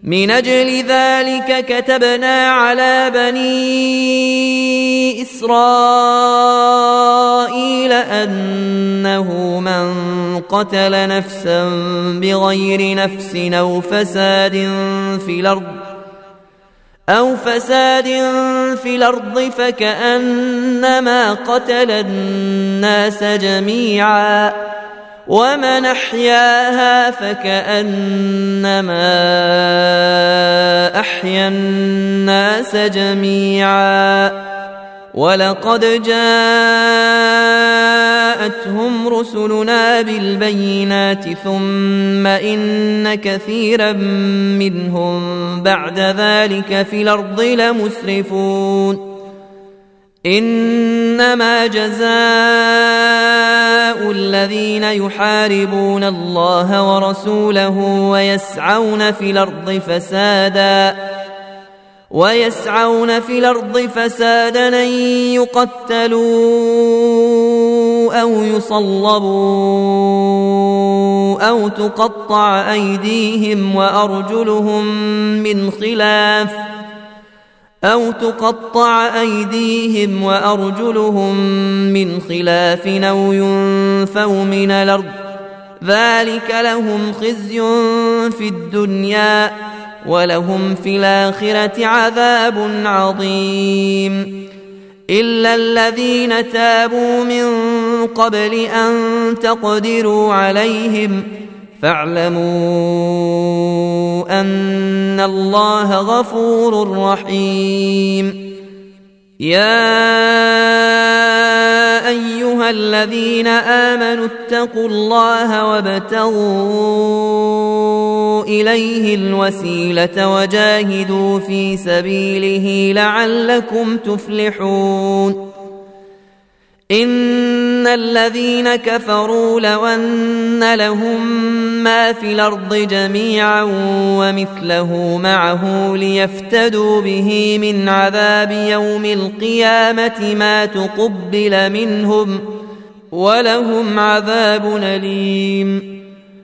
من أجل ذلك كتبنا على بني إسرائيل أنه من قتل نفسا بغير نفس أو فساد في الأرض فكأنما قتل الناس جميعا ومن أحياها فكأنما أحيا الناس جميعا ولقد جاءتهم رسلنا بالبينات ثم إن كثيرا منهم بعد ذلك في الأرض لمسرفون إنما جزاء الذين يحاربون الله ورسوله ويسعون في الأرض فسادا أن يقتلوا أو يصلبوا أو تقطع أيديهم وأرجلهم من خلاف أو ينفوا من الأرض ذلك لهم خزي في الدنيا ولهم في الآخرة عذاب عظيم إلا الذين تابوا من قبل أن تقدروا عليهم فاعلموا أن الله غفور رحيم يا أيها الذين آمنوا اتقوا الله وابتغوا إليه الوسيلة وجاهدوا في سبيله لعلكم تفلحون إن الذين كفروا لو أن لهم ما في الأرض جميعا ومثله معه ليفتدوا به من عذاب يوم القيامة ما تقبل منهم ولهم عذاب أليم